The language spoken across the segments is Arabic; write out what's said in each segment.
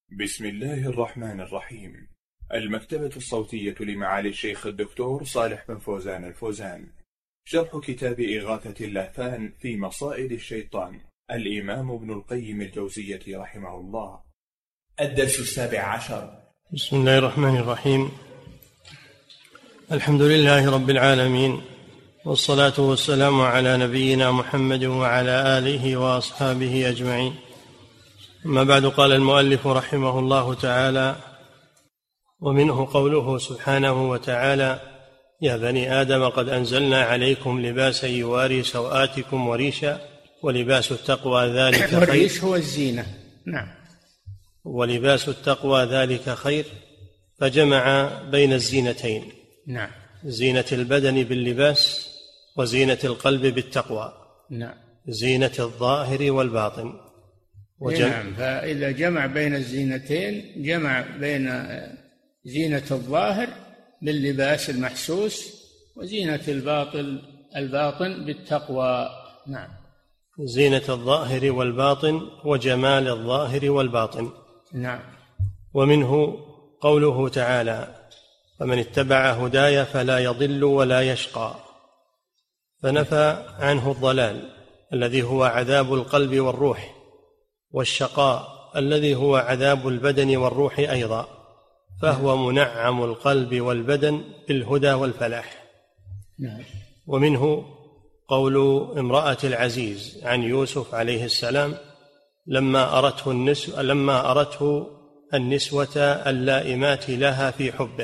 بسم الله الرحمن الرحيم. المكتبة الصوتية لمعالي الشيخ الدكتور صالح بن فوزان الفوزان، شرح كتاب إغاثة اللهفان في مصائد الشيطان، الإمام ابن القيم الجوزية رحمه الله. الدرس 17. بسم الله الرحمن الرحيم. الحمد لله رب العالمين، والصلاة والسلام على نبينا محمد وعلى آله وأصحابه أجمعين. أما بعد، قال المؤلف رحمه الله تعالى: ومنه قوله سبحانه وتعالى: يا بني آدم قد أنزلنا عليكم لباسا يواري سوآتكم وريشا ولباس التقوى ذلك خير. والريش هو الزينة. نعم. ولباس التقوى ذلك خير، فجمع بين الزينتين. نعم. زينة البدن باللباس وزينة القلب بالتقوى. نعم. زينة الظاهر والباطن. نعم. فإذا جمع بين الزينتين جمع بين زينة الظاهر باللباس المحسوس وزينة الباطن بالتقوى. نعم. زينة الظاهر والباطن وجمال الظاهر والباطن. نعم. ومنه قوله تعالى: فمن اتبع هداي فلا يضل ولا يشقى، فنفى عنه الضلال الذي هو عذاب القلب والروح، والشقاء الذي هو عذاب البدن والروح أيضا، فهو منعم القلب والبدن بالهدى والفلاح. نعم. ومنه قول امرأة العزيز عن يوسف عليه السلام لما أرته النسوة اللائمات لها في حبه: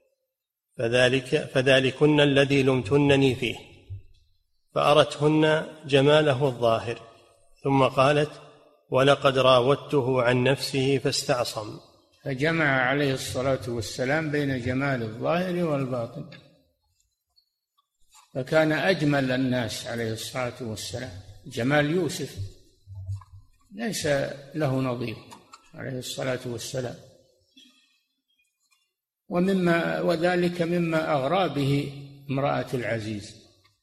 فذلكن الذي لمتنني فيه، فأرتهن جماله الظاهر، ثم قالت: ولقد راودته عن نفسه فاستعصم. فجمع عليه الصلاة والسلام بين جمال الظاهر والباطن، فكان أجمل الناس عليه الصلاة والسلام. جمال يوسف ليس له نظير عليه الصلاة والسلام، وذلك مما أغرى به امرأة العزيز،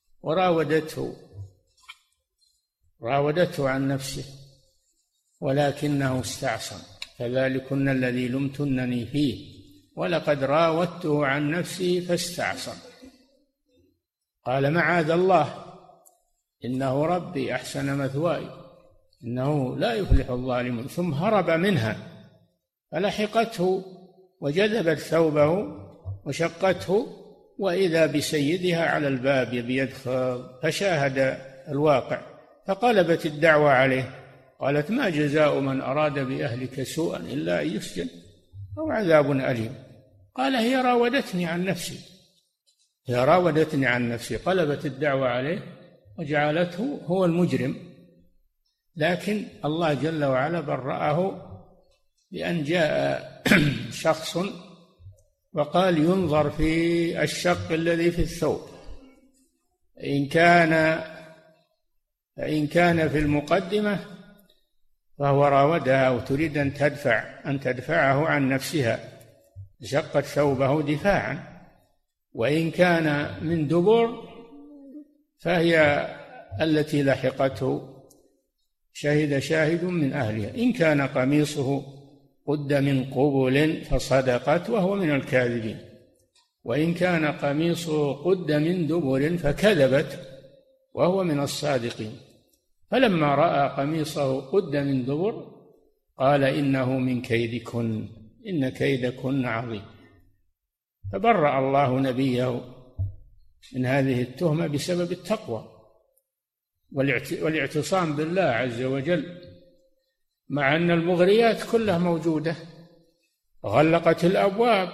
وراودته عن نفسه ولكنه استعصم. فذلكن الذي لمتنني فيه ولقد راودته عن نفسه فاستعصم. قال: معاذ الله، إنه ربي أحسن مثواي، إنه لا يفلح الظالمون. ثم هرب منها فلحقته وجذبت ثوبه وشقته، وإذا بسيدها على الباب يبي يدخل، فشاهد الواقع فقلبت الدعوة عليه. قالت: ما جزاء من أراد بأهلك سوءا إلا أن يسجن أو عذاب أليم. قال: هي راودتني عن نفسي. قلبت الدعوة عليه وجعلته هو المجرم. لكن الله جل وعلا برأه بأن جاء شخص وقال: ينظر في الشق الذي في الثوب، فإن كان في المقدمة فهو راودها وتريد أن تدفعه عن نفسها، شقت ثوبه دفاعا. وإن كان من دبر فهي التي لحقته، شهد شاهد من أهلها إن كان قميصه قد من قبل فصدقت وهو من الكاذبين، وإن كان قميصه قد من دبر فكذبت وهو من الصادقين. فلما رأى قميصه قد من دبر قال: إنه من كيدكن، إن كيدكن عظيم. فبرأ الله نبيه من هذه التهمة بسبب التقوى والاعتصام بالله عز وجل، مع أن المغريات كلها موجودة. غلقت الأبواب،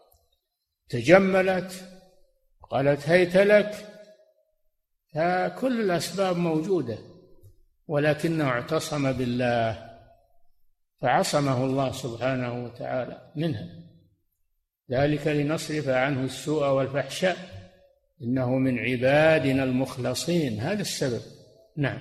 تجملت، قالت: هيت لك، فكل الأسباب موجودة، ولكنه اعتصم بالله فعصمه الله سبحانه وتعالى منها. ذلك لنصرف عنه السوء والفحشاء إنه من عبادنا المخلصين. هذا السبب. نعم.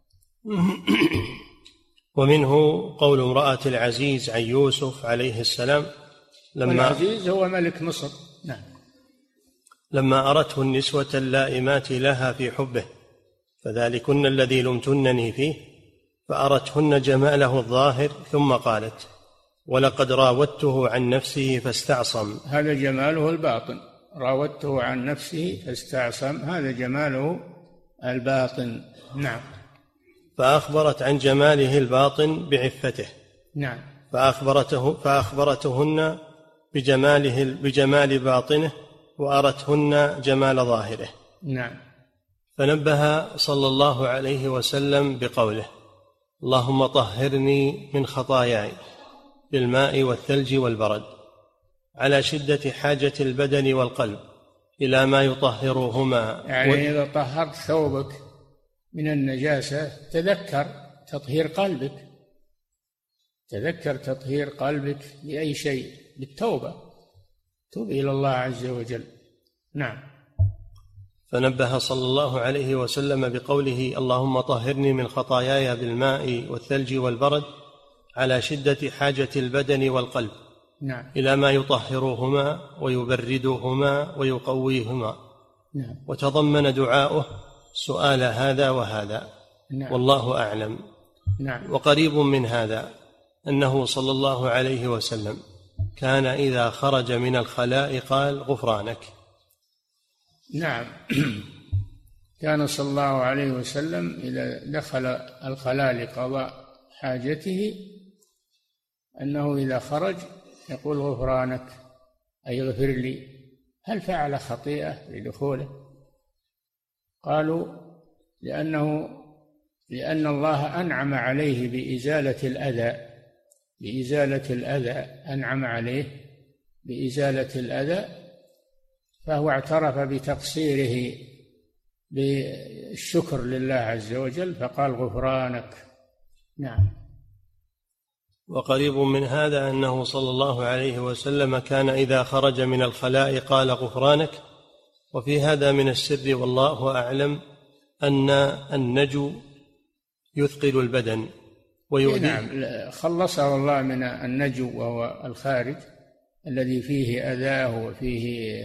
ومنه قول امرأة العزيز عن يوسف عليه السلام العزيز هو ملك مصر. نعم. لما أرته النسوة اللائمات لها في حبه: فذلكن الذي لمتنني فيه، فأرتهن جماله الظاهر، ثم قالت: ولقد راودته عن نفسه فاستعصم. هذا جماله الباطن، راودته عن نفسه فاستعصم، هذا جماله الباطن. نعم. فأخبرت عن جماله الباطن بعفته. نعم. فأخبرتهن بجمال باطنه وأرتهن جمال ظاهره. نعم. فنبه صلى الله عليه وسلم بقوله: اللهم طهرني من خطاياي بالماء والثلج والبرد، على شدة حاجة البدن والقلب إلى ما يطهرهما. يعني إذا طهرت ثوبك من النجاسة تذكر تطهير قلبك، تذكر تطهير قلبك لأي شيء، بالتوبة، توب إلى الله عز وجل. نعم. فنبه صلى الله عليه وسلم بقوله: اللهم طهرني من خطاياي بالماء والثلج والبرد، على شدة حاجة البدن والقلب. نعم. إلى ما يطهرهما ويبردهما ويقويهما. نعم. وتضمن دعاؤه سؤال هذا وهذا. نعم. والله أعلم. نعم. وقريب من هذا أنه صلى الله عليه وسلم كان إذا خرج من الخلاء قال: غفرانك. نعم. كان صلى الله عليه وسلم إذا دخل الخلاء لقضاء حاجته أنه إذا خرج يقول: غفرانك، أي اغفر لي. هل فعل خطيئة لدخوله؟ قالوا: لأن الله أنعم عليه بإزالة الأذى، أنعم عليه بإزالة الأذى، فهو اعترف بتقصيره بالشكر لله عز وجل فقال: غفرانك. نعم. وقريب من هذا أنه صلى الله عليه وسلم كان إذا خرج من الخلاء قال: غفرانك. وفي هذا من السر والله أعلم أن النجو يثقل البدن ويؤذيه. نعم. خلصه الله من النجو وهو الخارج الذي فيه أذاه وفيه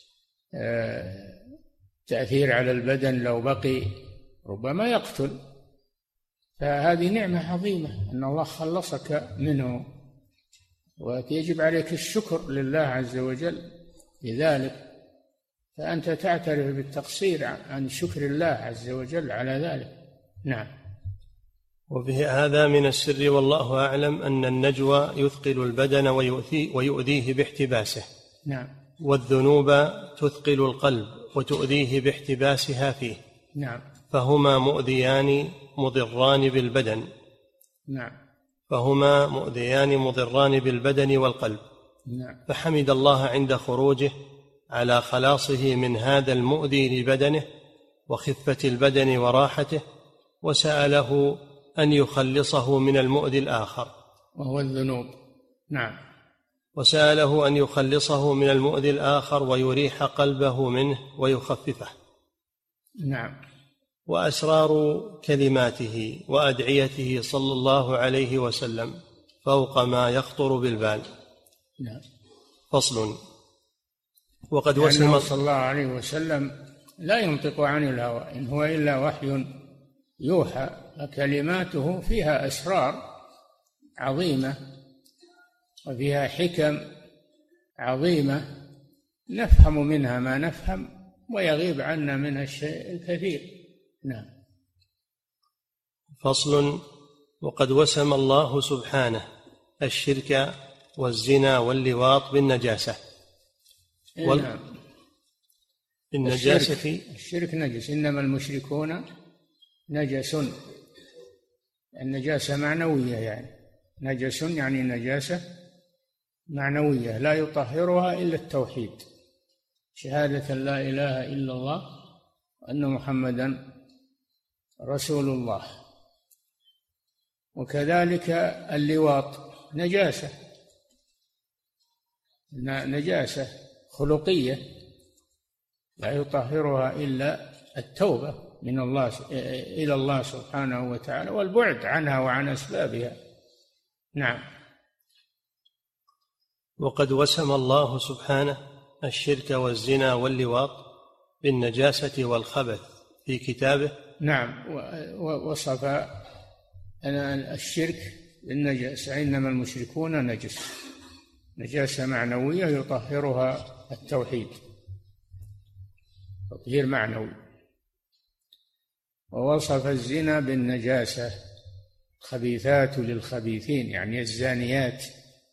تأثير على البدن، لو بقي ربما يقتل، فهذه نعمة عظيمة أن الله خلصك منه، ويجب عليك الشكر لله عز وجل لذلك، فأنت تعترف بالتقصير عن شكر الله عز وجل على ذلك. نعم. وفي هذا من السر والله أعلم أن النجوى يثقل البدن ويؤذيه باحتباسه. نعم. والذنوب تثقل القلب وتؤذيه باحتباسها فيه. نعم. فهما مؤذيان مضران بالبدن. نعم. فهما مؤذيان مضران بالبدن والقلب. نعم. فحمد الله عند خروجه على خلاصه من هذا المؤذي لبدنه وخفة البدن وراحته، وسأله أن يخلصه من المؤذي الآخر وهو الذنوب. نعم. وسأله أن يخلصه من المؤذي الآخر ويريح قلبه منه ويخففه. نعم. وأسرار كلماته وأدعيته صلى الله عليه وسلم فوق ما يخطر بالبال. نعم. فصل. وقد وسم صلى الله عليه وسلم لا ينطق عن الهوى، إن هو إلا وحي يوحى، فكلماته فيها أسرار عظيمة وفيها حكم عظيمة نفهم منها ما نفهم ويغيب عنا منها الشيء الكثير. نعم. فصل. وقد وسم الله سبحانه الشرك والزنا واللواط بالنجاسة. نعم. بالنجاسة. الشرك نجس، إنما المشركون نجس. النجاسة معنوية، يعني نجس يعني نجاسة معنوية لا يطهرها إلا التوحيد، شهادة لا إله إلا الله وأن محمدا رسول الله. وكذلك اللواط نجاسة خلقية لا يطهرها إلا التوبة من الله إلى الله سبحانه وتعالى والبعد عنها وعن أسبابها. نعم. وقد وسم الله سبحانه الشرك والزنا واللواط بالنجاسة والخبث في كتابه. نعم. وصف الشرك بالنجاسة، إنما المشركون نجس، نجاسة معنوية يطهرها التوحيد تطهير معنوي. ووصف الزنا بالنجاسة، خبيثات للخبيثين، يعني الزانيات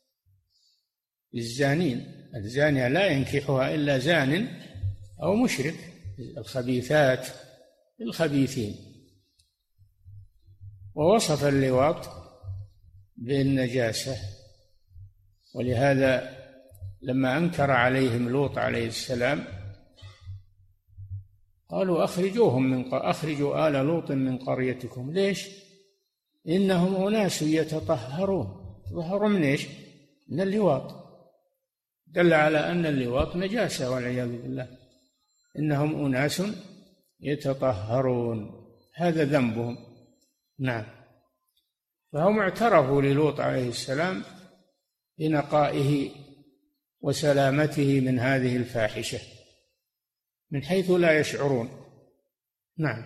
للزانين، الزانية لا ينكحها إلا زان أو مشرك، الخبيثات للخبيثين. ووصف اللواط بالنجاسة، ولهذا لما أنكر عليهم لوط عليه السلام قالوا أخرجوا آل لوط من قريتكم. ليش؟ إنهم أناس يتطهرون. يتطهرون من إيش؟ من اللواط، دل على أن اللواط نجاسة والعياذ بالله. إنهم أناس يتطهرون، هذا ذنبهم. نعم. فهم اعترفوا للوط عليه السلام بنقائه وسلامته من هذه الفاحشة من حيث لا يشعرون. نعم.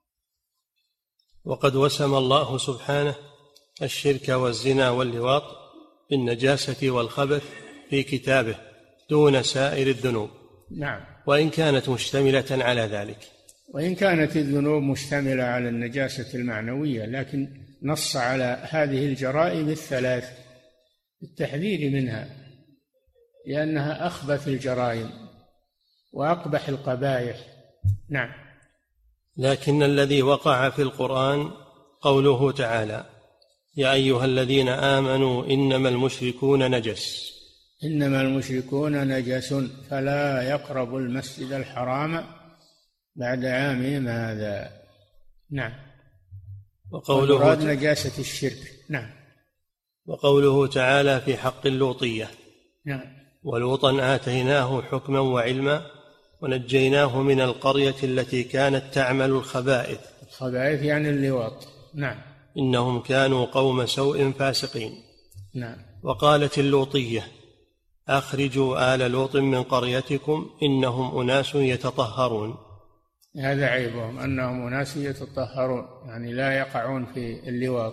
وقد وسم الله سبحانه الشرك والزنا واللواط بالنجاسة والخبث في كتابه دون سائر الذنوب. نعم. وإن كانت مشتملة على ذلك، وإن كانت الذنوب مشتملة على النجاسة المعنوية، لكن نص على هذه الجرائم الثلاث بالتحذير منها، لأنها أخبث الجرائم وأقبح القبائح. نعم. لكن الذي وقع في القرآن قوله تعالى: يا أيها الذين آمنوا إنما المشركون نجس. إنما المشركون نجس فلا يقربوا المسجد الحرام بعد عامهم هذا. نعم. وقوله نجاسة الشرك. نعم. وقوله تعالى في حق اللوطية: نعم. ولوطا آتيناه حكما وعلما ونجيناه من القرية التي كانت تعمل الخبائث. الخبائث يعني اللواط. نعم. إنهم كانوا قوم سوء فاسقين. نعم. وقالت اللوطية: أخرجوا آل لوط من قريتكم إنهم أناس يتطهرون. هذا عيبهم، أنهم أناس يتطهرون، يعني لا يقعون في اللواط.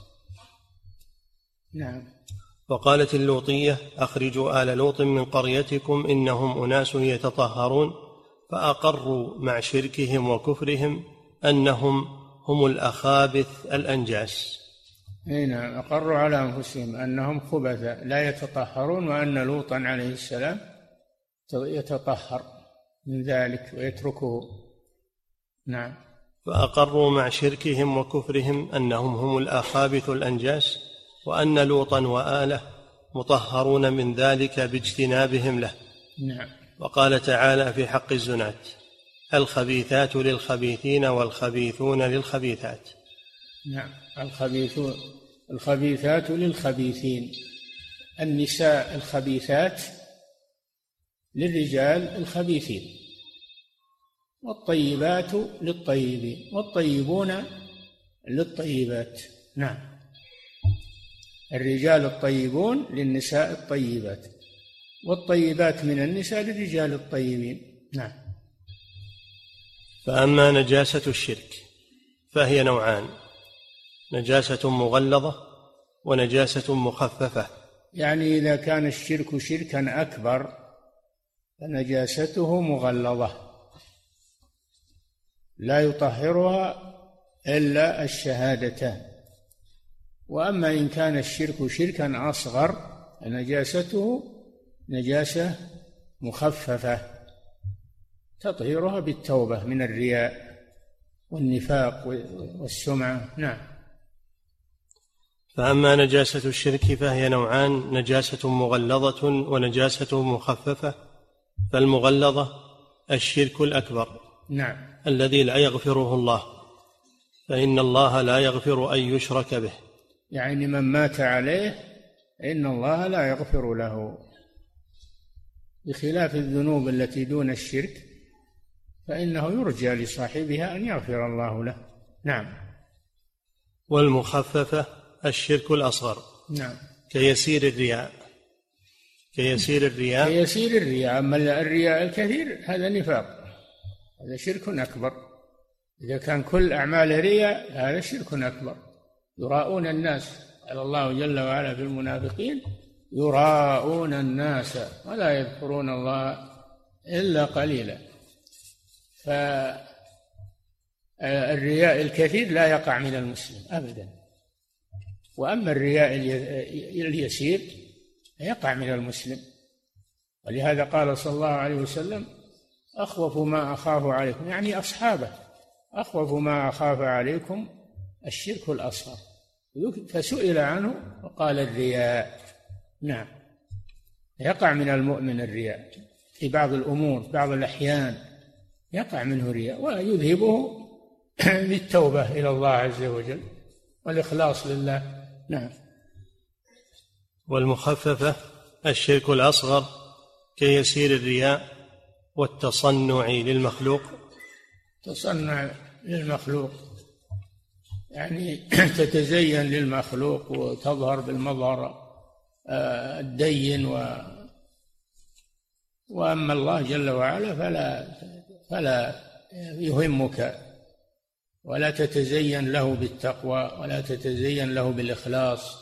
نعم. وقالت اللوطية: أخرجوا آل لوط من قريتكم إنهم أناس يتطهرون، فأقروا مع شركهم وكفرهم أنهم هم الأخابث الأنجاس. نعم. أقروا على أنفسهم أنهم خبث لا يتطهرون، وأن لوطا عليه السلام يتطهر من ذلك ويتركه. نعم. فأقروا مع شركهم وكفرهم أنهم هم الأخابث الأنجاس، وأن لوطا وآله مطهرون من ذلك باجتنابهم له. نعم. وقال تعالى في حق الزنات: الخبيثات للخبيثين والخبيثون للخبيثات. نعم. الخبيثات للخبيثين، النساء الخبيثات للرجال الخبيثين، والطيبات للطيبين والطيبون للطيبات. نعم. الرجال الطيبون للنساء الطيبات، والطيبات من النساء للرجال الطيبين. نعم. فأما نجاسة الشرك فهي نوعان: نجاسة مغلظة ونجاسة مخففة. يعني إذا كان الشرك شركا أكبر فنجاسته مغلظة لا يطهرها إلا الشهادتان. وأما إن كان الشرك شركا أصغر نجاسته نجاسة مخففة تطهيرها بالتوبة من الرياء والنفاق والسمعة. نعم. فأما نجاسة الشرك فهي نوعان: نجاسة مغلظة ونجاسة مخففة. فالمغلظة الشرك الأكبر، نعم، الذي لا يغفره الله، فإن الله لا يغفر أن يشرك به. يعني من مات عليه إن الله لا يغفر له، بخلاف الذنوب التي دون الشرك فإنه يرجى لصاحبها أن يغفر الله له. نعم. والمخففة الشرك الأصغر، نعم، كيسير الرياء. أما الرياء الكثير هذا نفاق، هذا شرك أكبر. إذا كان كل أعمال رياء هذا شرك أكبر، يراءون الناس قال الله جل وعلا في المنافقين يراءون الناس ولا يذكرون الله إلا قليلا. فالرياء الكثير لا يقع من المسلم أبدا، وأما الرياء اليسير يقع من المسلم. ولهذا قال صلى الله عليه وسلم أخوف ما أخاف عليكم، يعني أصحابه، أخوف ما أخاف عليكم الشرك الأصغر. فسئل عنه وقال الرياء. نعم، يقع من المؤمن الرياء في بعض الأمور، بعض الأحيان يقع منه رياء، ويذهبه بالتوبة إلى الله عز وجل والإخلاص لله. نعم. والمخففة الشرك الأصغر كيسير الرياء والتصنع للمخلوق. تصنع للمخلوق يعني تتزين للمخلوق وتظهر بالمظهر الدين، وأما الله جل وعلا فلا يهمك، ولا تتزين له بالتقوى ولا تتزين له بالإخلاص.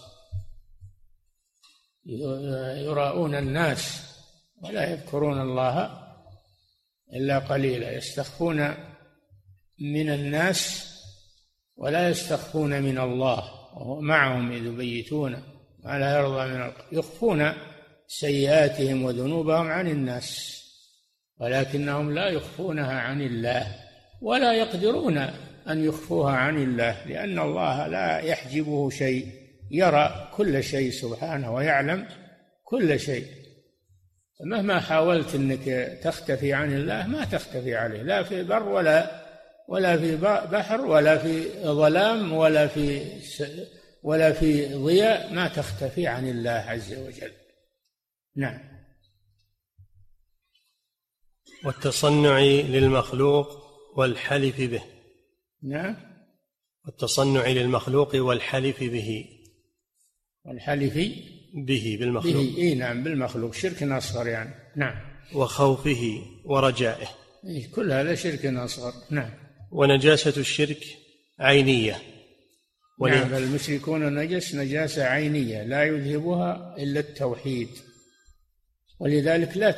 يراءون الناس ولا يذكرون الله إلا قليلا، يستخفون من الناس ولا يستخفون من الله، وهو معهم إذ يبيتون ما لا يرضى من يخفون سيئاتهم وذنوبهم عن الناس، ولكنهم لا يخفونها عن الله، ولا يقدرون أن يخفوها عن الله، لأن الله لا يحجبه شيء، يرى كل شيء سبحانه ويعلم كل شيء. مهما حاولت أنك تختفي عن الله ما تختفي عليه، لا في بر ولا في بحر ولا في ظلام ولا في ضياء، ما تختفي عن الله عز وجل. نعم. والتصنع للمخلوق والحلف به. نعم. والتصنع للمخلوق والحلف به. والحلف به بالمخلوق. به نعم، بالمخلوق، شرك أصغر يعني. نعم. وخوفه ورجائه، كل هذا شرك أصغر. نعم. ونجاسة الشرك عينية. نعم، المشركون نجاسة عينية لا يذهبها إلا التوحيد، ولذلك لا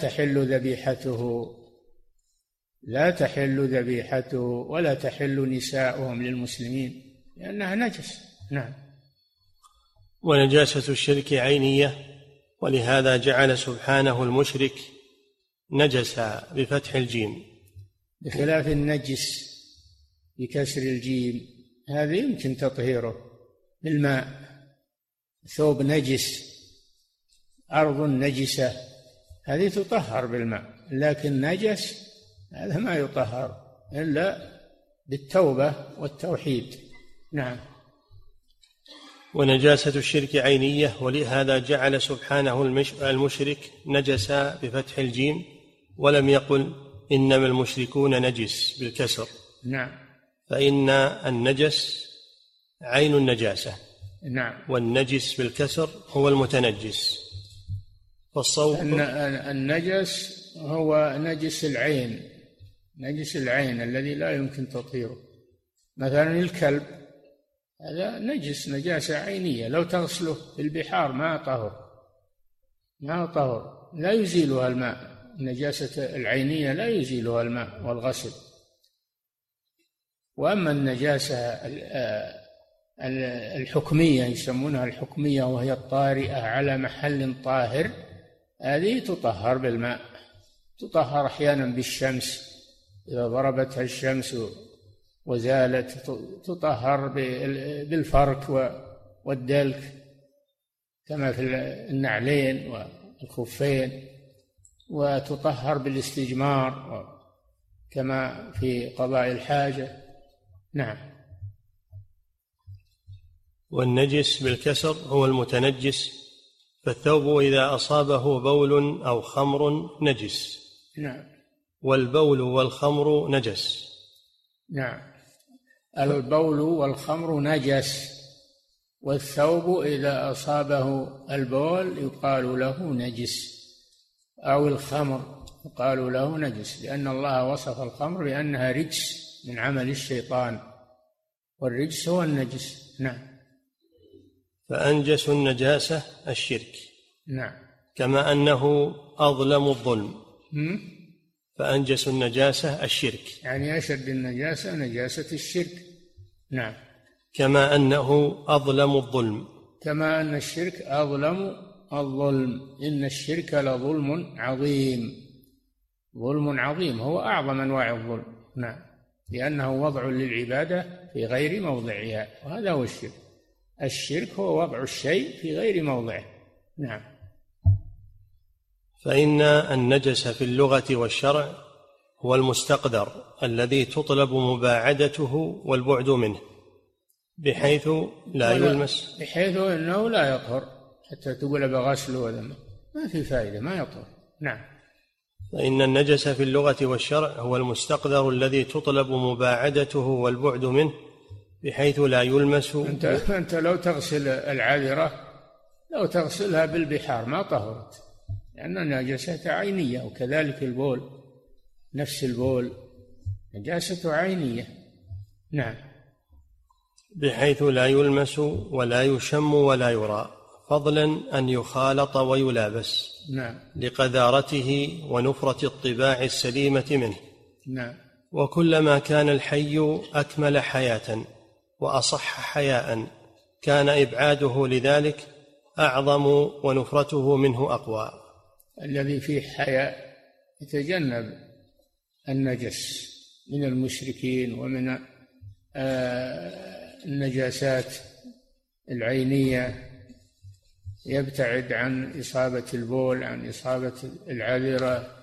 تحل ذبيحته ولا تحل نساؤهم للمسلمين لأنها نجس. نعم. ونجاسة الشرك عينية، ولهذا جعل سبحانه المشرك نجسا بفتح الجيم، بخلاف النجس بكسر الجيم، هذا يمكن تطهيره بالماء. ثوب نجس، أرض نجسة، هذه تطهر بالماء، لكن نجس هذا ما يطهر إلا بالتوبة والتوحيد. نعم. ونجاسة الشرك عينية، ولهذا جعل سبحانه المشرك نجسا بفتح الجيم، ولم يقل إنما المشركون نجس بالكسر. نعم. فإن النجس عين النجاسة. نعم. والنجس بالكسر هو المتنجس. فالصوت النجس هو نجس العين، نجس العين الذي لا يمكن تطهيره. مثلا الكلب هذا نجس نجاسة عينية، لو تغسله في البحار ما طهر، لا يزيلها الماء. النجاسة العينية لا يزيلها الماء والغسل. وأما النجاسة الحكمية يسمونها الحكمية، وهي الطارئة على محل طاهر، هذه تطهر بالماء، تطهر أحيانا بالشمس، إذا ضربتها الشمس وزالت تطهر بالفرك والدلك كما في النعلين والخفين، وتطهر بالاستجمار كما في قضاء الحاجة. نعم. والنجس بالكسر هو المتنجس، فالثوب إذا أصابه بول أو خمر نجس. نعم. والبول والخمر نجس. نعم، البول والخمر نجس، والثوب إذا أصابه البول يقال له نجس، أو الخمر يقال له نجس، لأن الله وصف الخمر بأنها رجس من عمل الشيطان، والرجس هو النجس. نعم. فأنجس النجاسة الشرك. نعم. كما أنه أظلم الظلم. فأنجس النجاسة الشرك، يعني أشد النجاسة نجاسة الشرك. نعم. كما أنه أظلم الظلم، كما أن الشرك أظلم الظلم. إن الشرك لظلم عظيم. ظلم عظيم هو أعظم أنواع الظلم. نعم. لأنه وضع للعبادة في غير موضعها، وهذا هو الشرك. الشرك هو وضع الشيء في غير موضعه. نعم. فإن النجس في اللغة والشرع هو المستقدر الذي تطلب مباعدته والبعد منه، بحيث لا يلمس، بحيث أنه لا يطهر حتى تقول بغسله ولا ما في فائدة، ما يطهر. نعم. فإن النجس في اللغة والشرع هو المستقدر الذي تطلب مباعدته والبعد منه، بحيث لا يلمس. أنت لو تغسل العذرة، لو تغسلها بالبحار ما طهرت، لأن النجاسة عينية. وكذلك البول، نفس البول نجاسة عينية. نعم. بحيث لا يلمس ولا يشم ولا يرى، فضلا أن يخالط ويلابس. نعم. لقذارته ونفرة الطباع السليمة منه. نعم. وكلما كان الحي أكمل حياة وأصح حياء كان إبعاده لذلك أعظم ونفرته منه أقوى. الذي فيه حياء يتجنب النجس من المشركين ومن النجاسات العينية، يبتعد عن إصابة البول، عن إصابة العذرة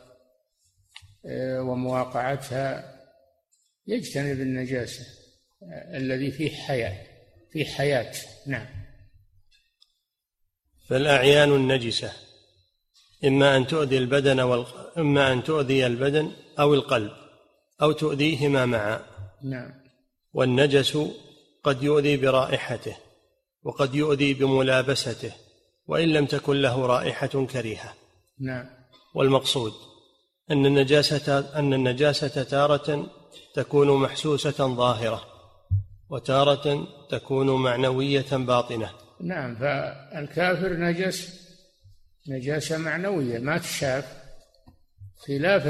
ومواقعتها، يجتنب النجاسة. الذي فيه حياة، فيه حياة. نعم. فالأعيان النجسة إما أن تؤذي البدن إما أن تؤذي البدن أو القلب أو تؤذيهما معا. نعم. والنجس قد يؤذي برائحته وقد يؤذي بملابسته وإن لم تكن له رائحة كريهة. نعم. والمقصود أن النجاسة تارة تكون محسوسة ظاهرة وتارة تكون معنوية باطنة. نعم. فالكافر نجاسة معنوية ما تشاف، خلاف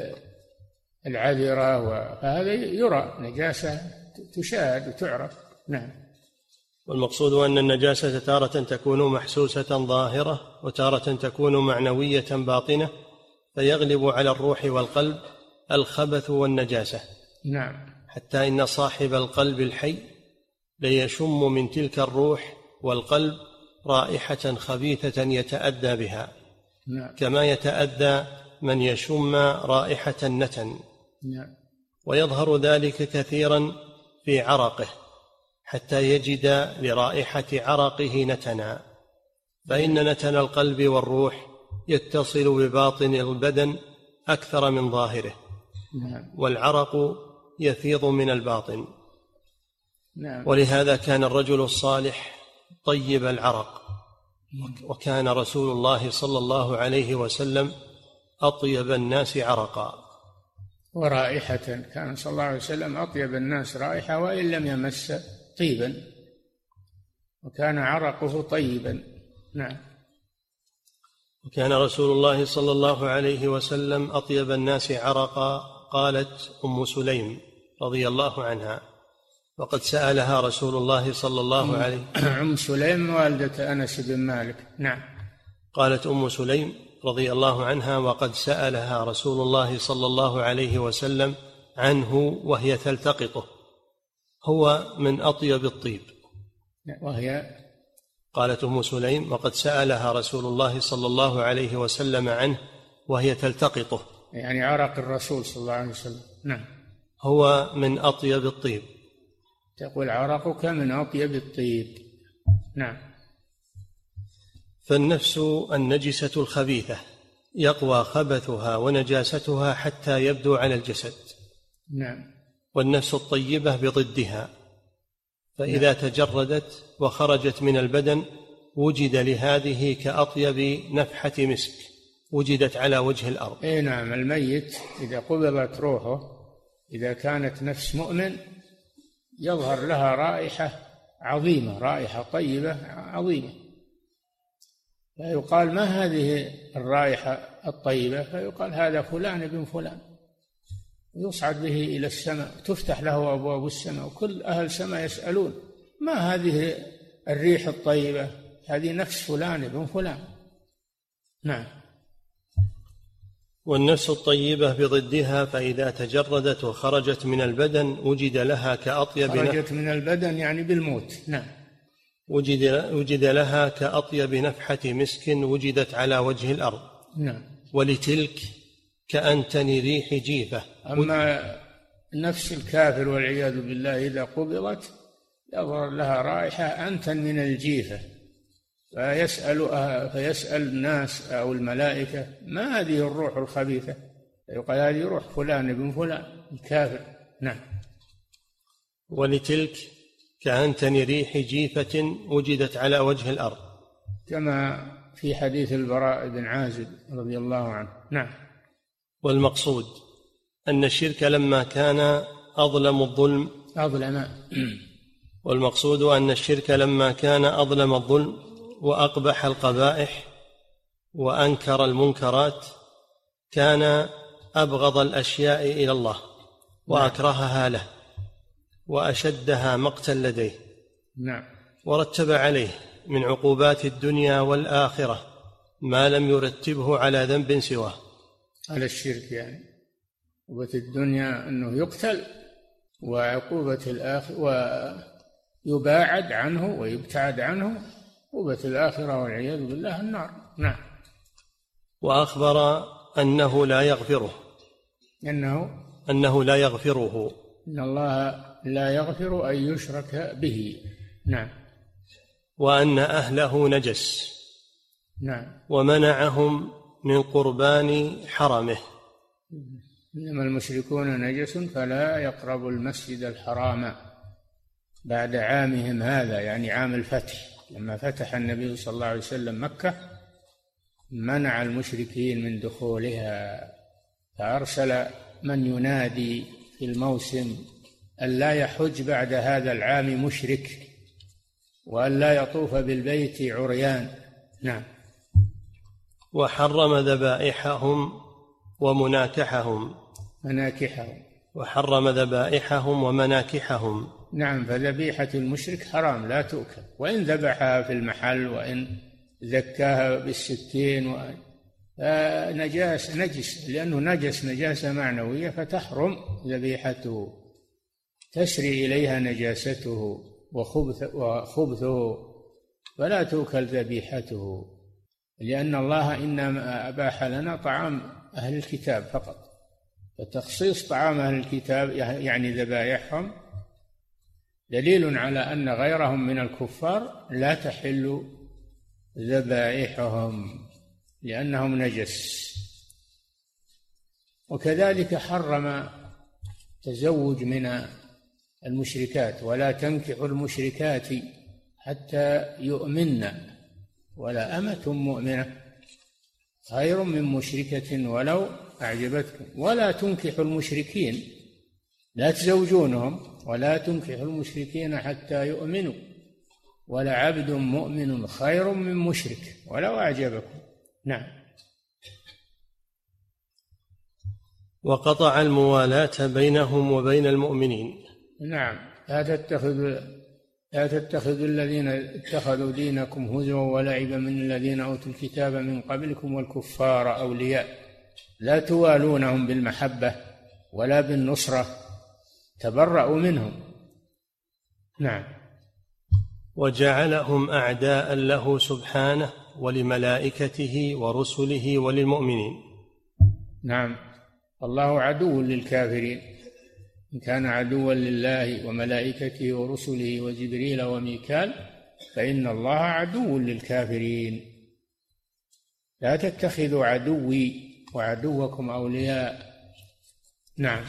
العذرة، فهذا يرى نجاسة تشاهد وتعرف. نعم. والمقصود أن النجاسة تارة تكون محسوسة ظاهرة وتارة تكون معنوية باطنة، فيغلب على الروح والقلب الخبث والنجاسة. نعم. حتى إن صاحب القلب الحي ليشم من تلك الروح والقلب رائحة خبيثة يتأذى بها. نعم. كما يتأذى من يشم رائحة النتن. نعم. ويظهر ذلك كثيرا في عرقه حتى يجد لرائحة عرقه نتنا، فإن نتن القلب والروح يتصل بباطن البدن أكثر من ظاهره. نعم. والعرق يفيض من الباطن. نعم. ولهذا كان الرجل الصالح طيب العرق، وكان رسول الله صلى الله عليه وسلم أطيب الناس عرقا ورائحة. كان صلى الله عليه وسلم أطيب الناس رائحة وإن لم يمس طيبا، وكان عرقه طيبا. نعم. وكان رسول الله صلى الله عليه وسلم أطيب الناس عرقا. قالت أم سليم رضي الله عنها وقد سألها رسول الله صلى الله عليه أم سليم والدة أنس بن مالك. نعم. قالت أم سليم رضي الله عنها وقد سألها رسول الله صلى الله عليه وسلم عنه وهي تلتقطه، هو من أطيب الطيب. وهي قالت أم سليم وقد سألها رسول الله صلى الله عليه وسلم عنه وهي تلتقطه، يعني عرق الرسول صلى الله عليه وسلم. نعم. هو من أطيب الطيب. تقول عرقك من أطيب الطيب. نعم. فالنفس النجسة الخبيثة يقوى خبثها ونجاستها حتى يبدو على الجسد. نعم. والنفس الطيبة بضدها، فإذا تجردت وخرجت من البدن وجد لهذه كأطيب نفحة مسك وجدت على وجه الأرض. نعم. الميت إذا قبضت روحه، إذا كانت نفس مؤمن، يظهر لها رائحة عظيمة، رائحة طيبة عظيمة، فيقال ما هذه الرائحة الطيبة؟ فيقال هذا فلان ابن فلان، يصعد به إلى السماء، تفتح له أبواب السماء، وكل أهل السماء يسألون ما هذه الريح الطيبة؟ هذه نفس فلان ابن فلان. نعم. والنفس الطيبة بضدها فإذا تجردت وخرجت من البدن وجد لها كأطيب خرجت من البدن يعني بالموت. نعم. وجد لها كأطيب نفحة مسك وجدت على وجه الأرض. نعم. ولتلك كأنتن ريح جيفة. أما نفس الكافر والعياذ بالله إذا قبضت يظهر لها رائحة أنتن من الجيفة، فيسأل الناس أو الملائكة ما هذه الروح الخبيثة؟ يقال هذه روح فلان ابن فلان الكافر. نعم. ولتلك كأنتن ريح جيفة وجدت على وجه الأرض، كما في حديث البراء بن عازب رضي الله عنه. نعم. والمقصود أن الشرك لما كان أظلم الظلم والمقصود أن الشرك لما كان أظلم الظلم وأقبح القبائح وأنكر المنكرات كان أبغض الأشياء إلى الله وأكرهها له وأشدها مقتا لديه. نعم. ورتب عليه من عقوبات الدنيا والآخرة ما لم يرتبه على ذنب سواه. على الشرك يعني عقوبة الدنيا أنه يقتل، وعقوبة الآخرة ويباعد عنه ويبتعد عنه، عقوبة الآخرة والعياذ بالله النار. نعم. وأخبر أنه لا يغفره، أنه لا يغفره، إن الله لا يغفر أن يشرك به. نعم. وأن أهله نجس. نعم. ومنعهم من قربان حرمه. إنما المشركون نجس فلا يقربوا المسجد الحرام بعد عامهم هذا، يعني عام الفتح، لما فتح النبي صلى الله عليه وسلم مكة منع المشركين من دخولها، فأرسل من ينادي في الموسم أن لا يحج بعد هذا العام مشرك، وأن لا يطوف بالبيت عريان. نعم. وحرم ذبائحهم ومناكحهم. وحرم ذبائحهم ومناكحهم. نعم. فذبيحة المشرك حرام لا تؤكل، وإن ذبحها في المحل وإن زكاها بالسكين نجس، لأنه نجاسة معنوية فتحرم ذبيحته، تسري إليها نجاسته وخبثه، فلا تؤكل ذبيحته، لأن الله إنما أباح لنا طعام أهل الكتاب فقط، فتخصيص طعام أهل الكتاب يعني ذبائحهم دليل على أن غيرهم من الكفار لا تحل ذبائحهم لأنهم نجس. وكذلك حرم تزوج من المشركات، ولا تنكحوا المشركات حتى يؤمن، ولا أمة مؤمنة خير من مشركة ولو أعجبتكم، ولا تنكحوا المشركين، لا تزوجونهم، ولا تنكحوا المشركين حتى يؤمنوا، ولا عبد مؤمن خير من مشرك ولو أعجبكم. نعم. وقطع الموالاة بينهم وبين المؤمنين. نعم. لا تتخذوا الذين اتخذوا دينكم هزوا ولعبا من الذين أوتوا الكتاب من قبلكم والكفار أولياء، لا توالونهم بالمحبة ولا بالنصرة، تبرأوا منهم. نعم. وجعلهم أعداء له سبحانه ولملائكته ورسله وللمؤمنين. نعم. الله عدو للكافرين، إن كان عدوا لله وملائكته ورسله وجبريل وميكال فإن الله عدو للكافرين. لا تتخذوا عدوي وعدوكم أولياء. نعم.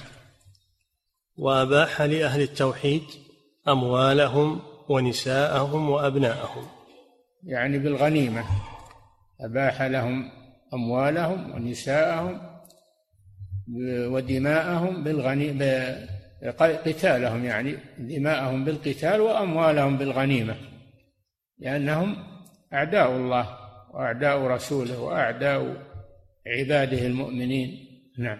وأباح لأهل التوحيد أموالهم ونساءهم وأبناءهم، يعني بالغنيمة، أباح لهم أموالهم ونساءهم ودماءهم قتالهم، يعني دماءهم بالقتال وأموالهم بالغنيمة، لأنهم أعداء الله وأعداء رسوله وأعداء عباده المؤمنين. نعم.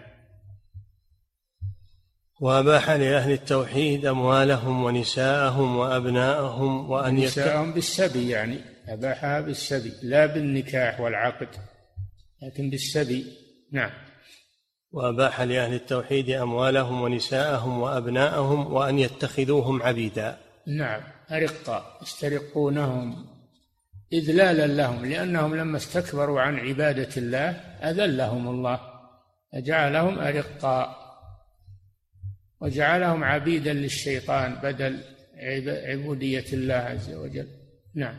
وأباح لأهل التوحيد أموالهم ونساءهم وأبناءهم وأن نساءهم بالسبي، يعني أباحها بالسبي لا بالنكاح والعقد، لكن بالسبي. نعم. وأباح لأهل التوحيد أموالهم ونساءهم وأبناءهم وأن يتخذوهم عبيدا. نعم، أرقا يسترقونهم إذلالا لهم، لأنهم لما استكبروا عن عبادة الله أذلهم الله فجعلهم أرقا وجعلهم عبيدا للشيطان بدل عبودية الله عز وجل. نعم.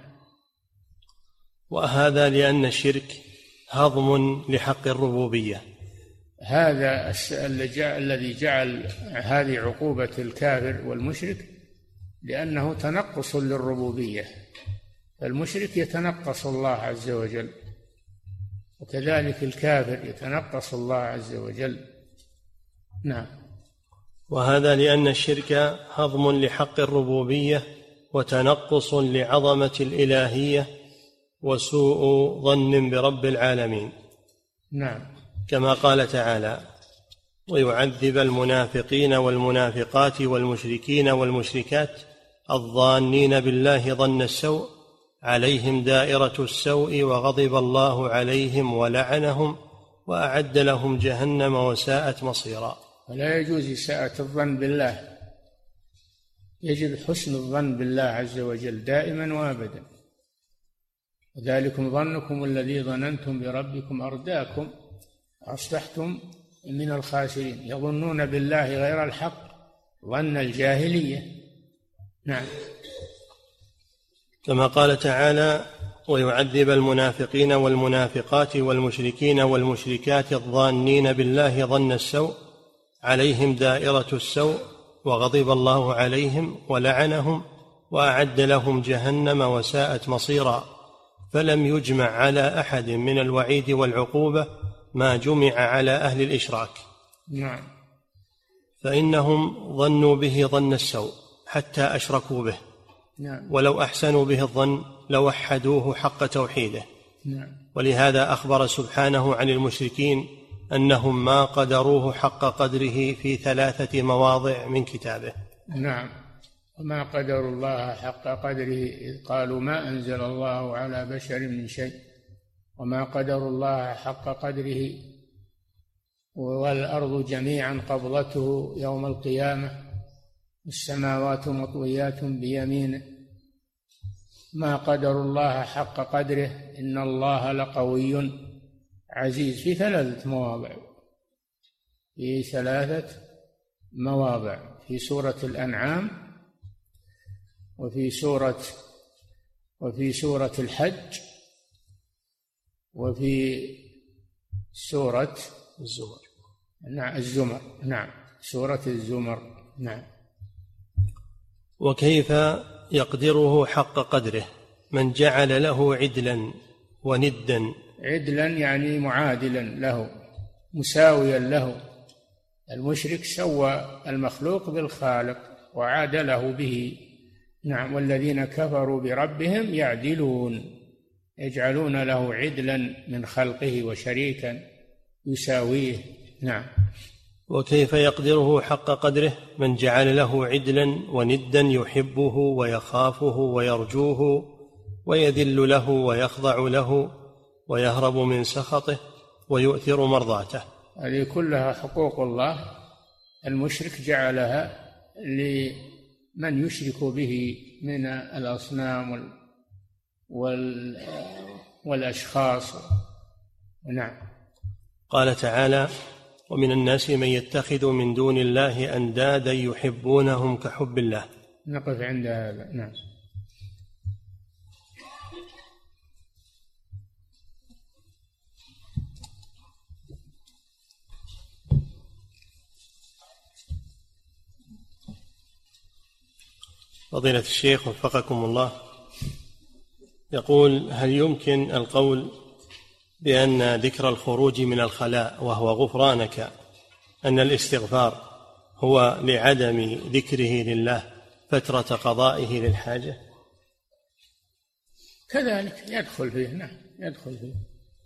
وهذا لأن الشرك هضم لحق الربوبية. هذا الذي جعل هذه عقوبة الكافر والمشرك لأنه تنقص للربوبية، المشرك يتنقص الله عز وجل، وكذلك الكافر يتنقص الله عز وجل. نعم. وهذا لأن الشرك هضم لحق الربوبية وتنقص لعظمة الإلهية وسوء ظن برب العالمين. نعم. كما قال تعالى: ويعذب المنافقين والمنافقات والمشركين والمشركات الظانين بالله ظن السوء عليهم دائرة السوء وغضب الله عليهم ولعنهم وأعد لهم جهنم وساءت مصيرا. ولا يجوز إساءة الظن بالله، يجب حسن الظن بالله عز وجل دائما وابدا. وذلكم ظنكم الذي ظننتم بربكم أرداكم أصبحتم من الخاسرين، يظنون بالله غير الحق ظن الجاهلية. نعم. كما قال تعالى: ويعذب المنافقين والمنافقات والمشركين والمشركات الظانين بالله ظن السوء عليهم دائرة السوء وغضب الله عليهم ولعنهم وأعد لهم جهنم وساءت مصيرا. فلم يجمع على أحد من الوعيد والعقوبة ما جمع على أهل الإشراك. نعم. فإنهم ظنوا به ظن السوء حتى أشركوا به. نعم. ولو أحسنوا به الظن لوحدوه حق توحيده. نعم. ولهذا أخبر سبحانه عن المشركين أنهم ما قدروه حق قدره في 3 مواضع من كتابه. نعم. وما قدروا الله حق قدره إذ قالوا ما أنزل الله على بشر من شيء وما قدروا الله حق قدره والأرض جميعا قبضته يوم القيامة والسماوات مطويات بيمينه ما قدروا الله حق قدره إن الله لقوي عزيز، في 3 مواضع، في 3 مواضع، في سورة الأنعام وفي سورة الحج وفي سورة الزمر. نعم، سورة الزمر. نعم. وكيف يقدره حق قدره من جعل له عدلا وندا؟ عدلا يعني معادلا له مساويا له. المشرك سوى المخلوق بالخالق وعادله به. نعم. والذين كفروا بربهم يعدلون، يجعلون له عدلا من خلقه وشريكا يساويه. نعم. وكيف يقدره حق قدره من جعل له عدلا وندا يحبه ويخافه ويرجوه ويذل له ويخضع له ويهرب من سخطه ويؤثر مرضاته. هذه كلها حقوق الله، المشرك جعلها لمن يشرك به من الأصنام والأشخاص. نعم. قال تعالى: ومن الناس من يتخذ من دون الله أندادا يحبونهم كحب الله. نقف عند هذا. نعم. فضيلة الشيخ وفقكم الله، يقول: هل يمكن القول بأن ذكر الخروج من الخلاء وهو غفرانك أن الاستغفار هو لعدم ذكره لله فترة قضائه للحاجة؟ كذلك يدخل فيه. نعم يدخل فيه.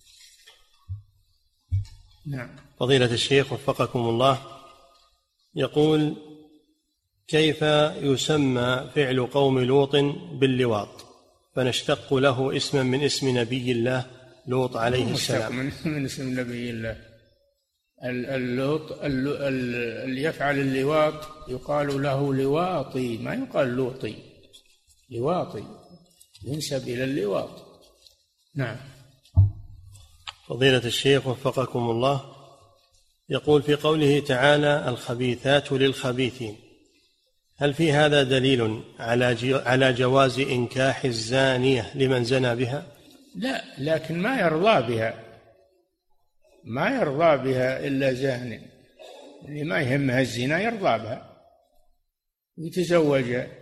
نعم. فضيلة الشيخ وفقكم الله يقول: كيف يسمى فعل قوم لوط باللواط فنشتق له اسما من اسم نبي الله لوط عليه السلام؟ من اسم نبي الله. اللوط اللي يفعل اللواط يقال له لواطي، ما يقال لوطي. لواطي ينسب إلى اللواط. نعم. فضيلة الشيخ وفقكم الله يقول: في قوله تعالى الخبيثات للخبيثين، هل في هذا دليل على جواز إنكاح الزانية لمن زنى بها؟ لا، لكن ما يرضى بها، ما يرضى بها إلا زان، اللي ما يهمها الزنا يرضى بها يتزوجها،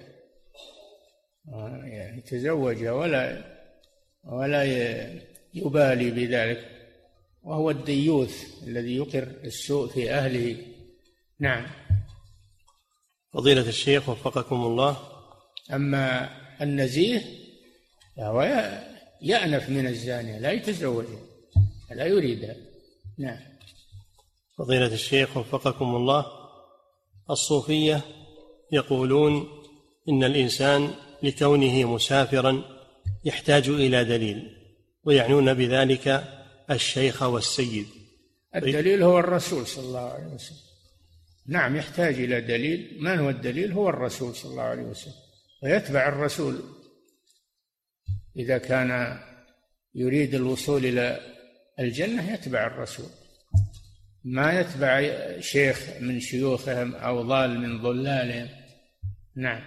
يتزوجها ولا يبالي بذلك، وهو الديوث الذي يقر السوء في أهله. نعم. فضيلة الشيخ وفقكم الله، أما النزيه فهو يأنف من الزانية، لا يتزوجها، لا يريدها. نعم. فضيلة الشيخ وفقكم الله، الصوفية يقولون إن الإنسان لكونه مسافرا يحتاج إلى دليل، ويعنون بذلك الشيخ والسيد. الدليل هو الرسول صلى الله عليه وسلم. نعم يحتاج إلى دليل. من هو الدليل؟ هو الرسول صلى الله عليه وسلم، ويتبع الرسول إذا كان يريد الوصول إلى الجنة، يتبع الرسول، ما يتبع شيخ من شيوخهم أو ضال من ضلالهم. نعم.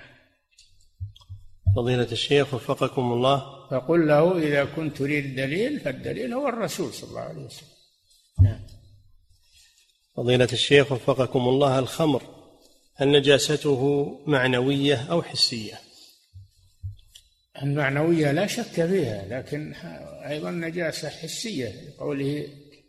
فضيلة الشيخ وفقكم الله، فقل له إذا كنت تريد دليل فالدليل هو الرسول صلى الله عليه وسلم. نعم. فضيلة الشيخ وفقكم الله، الخمر هل نجاسته معنوية أو حسية؟ المعنوية لا شك فيها، لكن أيضا نجاسة حسية، قوله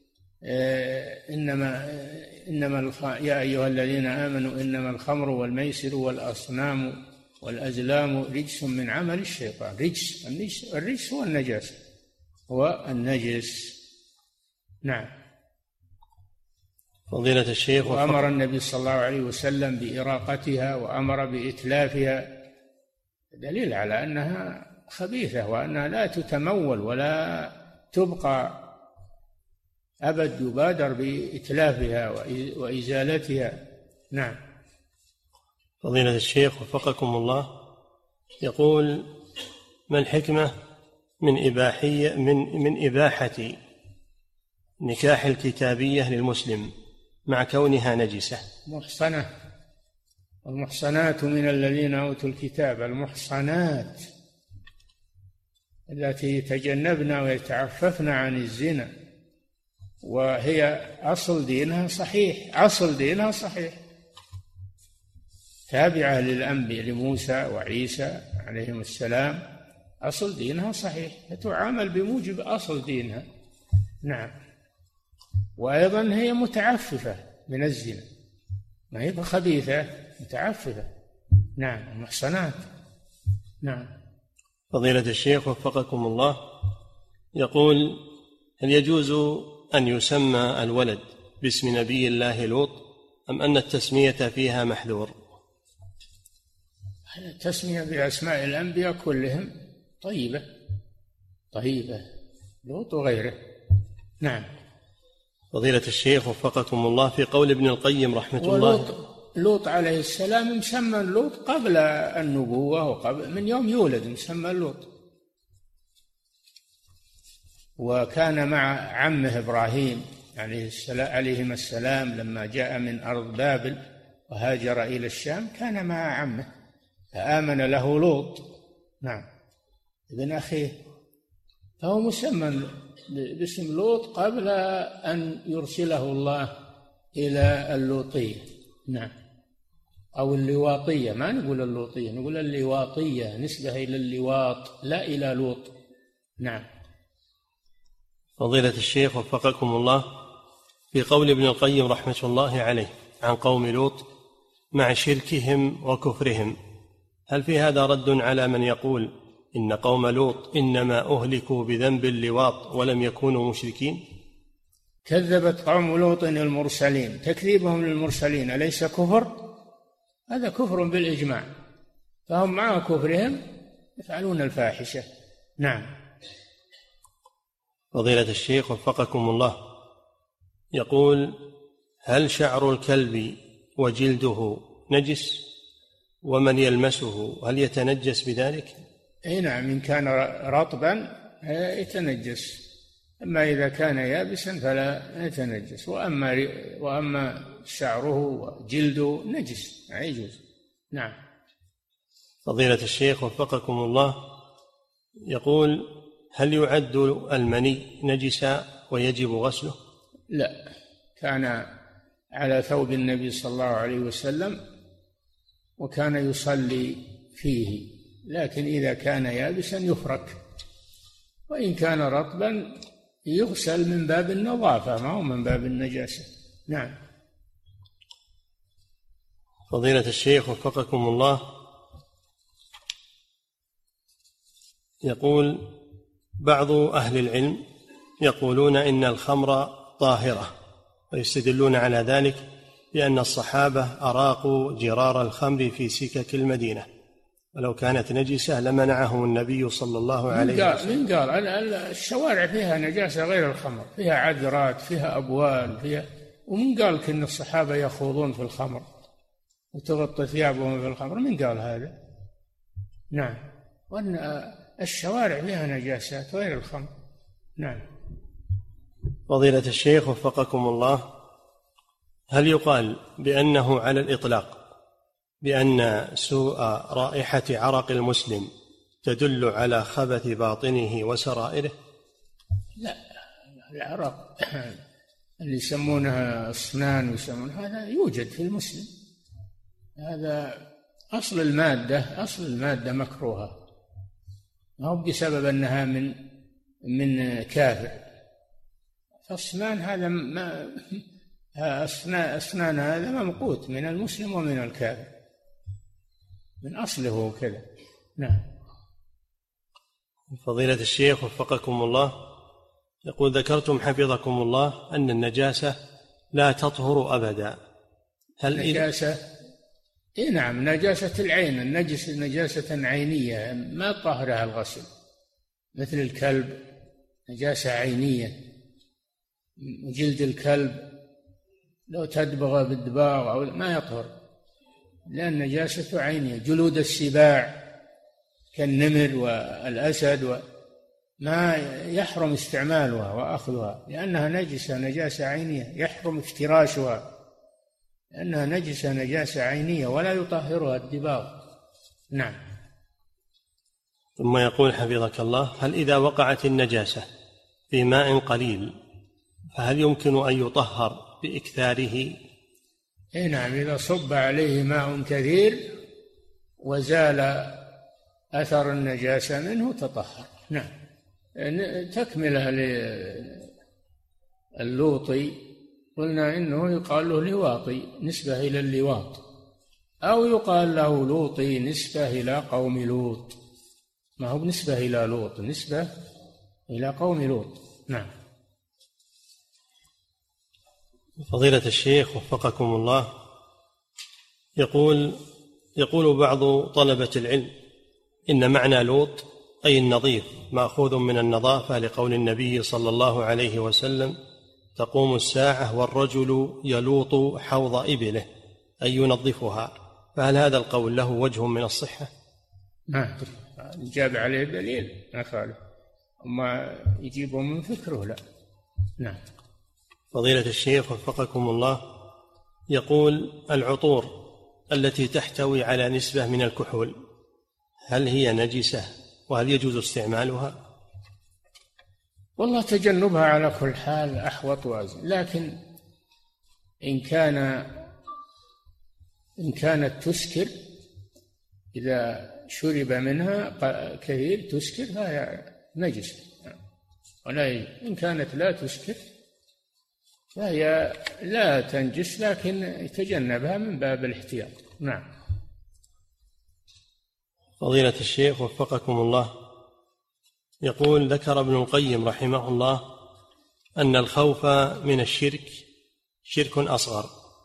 إنما يا أيها الذين آمنوا إنما الخمر والميسر والأصنام والأزلام رجس من عمل الشيطان. رجس، الرجس هو النجاسة، هو النجس. نعم. فضيلة الشيخ وأمر النبي صلى الله عليه وسلم بإراقتها وأمر بإتلافها، دليل على أنها خبيثة وأنها لا تتمول ولا تبقى أبد، يبادر بإتلافها وإزالتها. نعم. فضيلة الشيخ وفقكم الله يقول: ما الحكمة من إباحة نكاح الكتابية للمسلم مع كونها نجسة؟ محصنة. والمحصنات من الذين أوتوا الكتاب، المحصنات التي يتجنبن ويتعففن عن الزنا، وهي أصل دينها صحيح، أصل دينها صحيح، تابعة للأنبياء لموسى وعيسى عليهم السلام، أصل دينها صحيح، فتعامل بموجب أصل دينها. نعم. وأيضا هي متعففة من الزنا، ما هي خبيثة، متعففة. نعم. المحصنات. نعم. فضيلة الشيخ وفقكم الله يقول: هل يجوز أن يسمى الولد باسم نبي الله لوط أم أن التسمية فيها محذور؟ التسمية بأسماء الأنبياء كلهم طيبة، لوط وغيره. نعم. فضيلة الشيخ وفقكم الله، في قول ابن القيم رحمة الله، لوط عليه السلام مسمى لوط قبل النبوة وقبل من يوم يولد مسمى لوط، وكان مع عمه إبراهيم عليهما السلام لما جاء من أرض بابل وهاجر إلى الشام، كان مع عمه فآمن له لوط. نعم. ابن أخيه، فهو مسمى باسم لوط قبل أن يرسله الله إلى اللوطية. نعم. أو اللواطية، ما نقول اللوطية، نقول اللواطية، نسبة إلى اللواط لا إلى لوط. نعم. فضيلة الشيخ وفقكم الله، في قول ابن القيم رحمة الله عليه عن قوم لوط: مع شركهم وكفرهم، هل في هذا رد على من يقول إن قوم لوط إنما أهلكوا بذنب اللواط ولم يكونوا مشركين؟ كذبت قوم لوط المرسلين، تكذيبهم للمرسلين أليس كفر؟ هذا كفر بالإجماع، فهم مع كفرهم يفعلون الفاحشة. نعم. فضيلة الشيخ وفقكم الله، يقول: هل شعر الكلب وجلده نجس؟ ومن يلمسه هل يتنجس بذلك؟ اي نعم، إن كان رطبا يتنجس، أما إذا كان يابسا فلا يتنجس. وأما شعره وجلده نجس لا يجوز. نعم. فضيلة الشيخ وفقكم الله، يقول: هل يعد المني نجسا ويجب غسله؟ لا، كان على ثوب النبي صلى الله عليه وسلم وكان يصلي فيه، لكن إذا كان يابسا يفرك، وإن كان رطبا يغسل من باب النظافة ما هو من باب النجاسة. نعم. فضيلة الشيخ وفقكم الله، يقول: بعض أهل العلم يقولون إن الخمر طاهرة، ويستدلون على ذلك بأن الصحابة أراقوا جرار الخمر في سكك المدينة، ولو كانت نجسة لمنعهم النبي صلى الله عليه وسلم. من قال الشوارع فيها نجاسة غير الخمر، فيها عذرات، فيها أبوال، فيها، ومن قال إن الصحابة يخوضون في الخمر وتغطى ثيابهم في الخمر؟ من قال هذا؟ نعم. وأن الشوارع فيها نجاسات غير الخمر. نعم. فضيلة الشيخ وفقكم الله، هل يقال بأنه على الإطلاق بأن سوء رائحة عرق المسلم تدل على خبث باطنه وسرائره؟ لا، العرق اللي يسمونها أصنان ويسمون هذا يوجد في المسلم، هذا أصل المادة مكروهة، ما هو بسبب أنها من كافر. فأصنان هذا أصنان هذا ممقوت من المسلم ومن الكافر، من أصله كذا. نعم. فضيلة الشيخ وفقكم الله، يقول: ذكرتم حفظكم الله أن النجاسة لا تطهر أبدا، هل النجاسة نعم، نجاسة العين، النجس نجاسة عينية ما طهرها الغسل، مثل الكلب نجاسة عينية، جلد الكلب لو تدبغ بالدباغ أو ما يطهر، لأن نجاسة عينية. جلود السباع كالنمر والأسد ما يحرم استعمالها وأخذها لأنها نجاسة عينية، يحرم افتراشها لأنها نجاسة عينية ولا يطهرها الدباغ. نعم. ثم يقول حفظك الله: هل إذا وقعت النجاسة في ماء قليل فهل يمكن أن يطهر بإكثاره؟ نعم، إذا صب عليه ماء كثير وزال أثر النجاسة منه تطهر. نعم. تكملة للوطي قلنا إنه يقال له لواطي نسبة إلى اللواط، أو يقال له لوطي نسبة إلى قوم لوط، ما هو بنسبة إلى لوط، نسبة إلى قوم لوط. نعم. فضيلة الشيخ وفقكم الله، يقول بعض طلبة العلم إن معنى لوط أي النظيف مأخوذ من النظافة، لقول النبي صلى الله عليه وسلم: تقوم الساعة والرجل يلوط حوض إبله، أي ينظفها. فهل هذا القول له وجه من الصحة؟ ما جاب عليه دليل ما خالف، وما يجيبه من فكره لا. نعم. فضيلة الشيخ وفقكم الله، يقول: العطور التي تحتوي على نسبة من الكحول هل هي نجسة وهل يجوز استعمالها؟ والله تجنبها على كل حال أحوط وأزين، لكن إن كانت تسكر، إذا شرب منها كثير تسكر فهي نجسة، ولا إن كانت لا تسكر فهي لا تنجس، لكن يتجنبها من باب الاحتياط. نعم. فضيلة الشيخ وفقكم الله، يقول ذكر ابن القيم رحمه الله أن الخوف من الشرك شرك أصغر.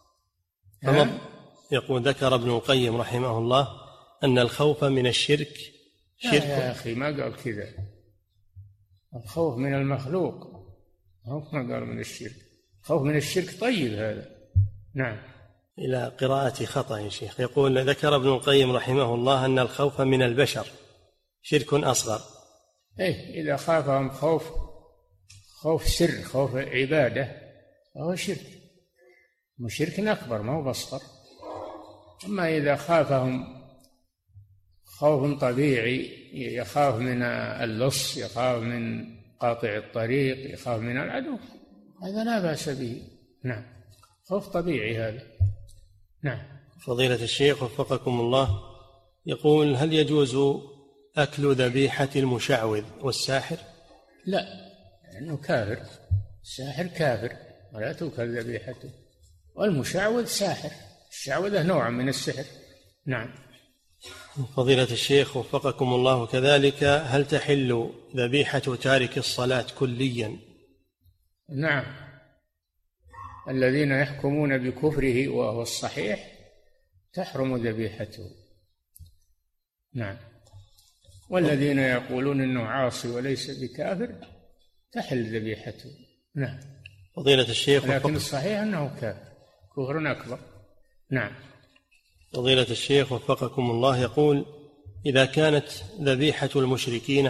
يقول ذكر ابن القيم رحمه الله أن الخوف من الشرك شرك. يا أخي ما قال كذا، الخوف من المخلوق، ما قال من الشرك. الخوف من الشرك طيب هذا. نعم. إلى قراءة خطأ يا شيخ. يقول ذكر ابن القيم رحمه الله أن الخوف من البشر شرك أصغر. إذا خافهم خوف سر، خوف عبادة، فهو شرك، شرك أكبر ما هو بأصغر. أما إذا خافهم خوف طبيعي، يخاف من اللص، يخاف من قاطع الطريق، يخاف من العدو، هذا لا بأس به. نعم، خوف طبيعي هذا. نعم. فضيلة الشيخ وفقكم الله، يقول هل يجوز أكل ذبيحة المشعوذ والساحر؟ لا، لأنه كافر، الساحر كافر ولا تؤكل ذبيحته، والمشعوذ ساحر، الشعوذة نوع من السحر. نعم. فضيلة الشيخ وفقكم الله، كذلك هل تحل ذبيحة تارك الصلاة كليا؟ نعم، الذين يحكمون بكفره وهو الصحيح تحرم ذبيحته. نعم. والذين يقولون انه عاصي وليس بكافر تحل ذبيحته. نعم. فضيلة الشيخ لكن الصحيح انه كافر كفر اكبر. نعم. فضيلة الشيخ وفقكم الله، يقول إذا كانت ذبيحة المشركين